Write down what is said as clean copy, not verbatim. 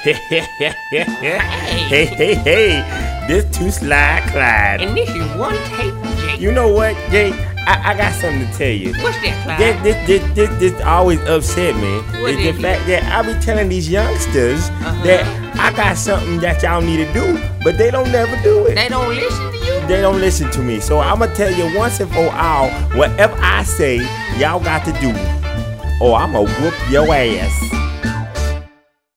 Hey, this Two Slide Clyde. And this is One Take Jake. You know what, Jake? I got something to tell you. What's that, Clyde? This always upset me. What It's did the you fact that I be telling these youngsters that I got something that y'all need to do, but they don't never do it. They don't listen to you? They don't listen to me. So I'm gonna tell you once and for all, whatever I say, y'all got to do, or I'm gonna whoop your ass.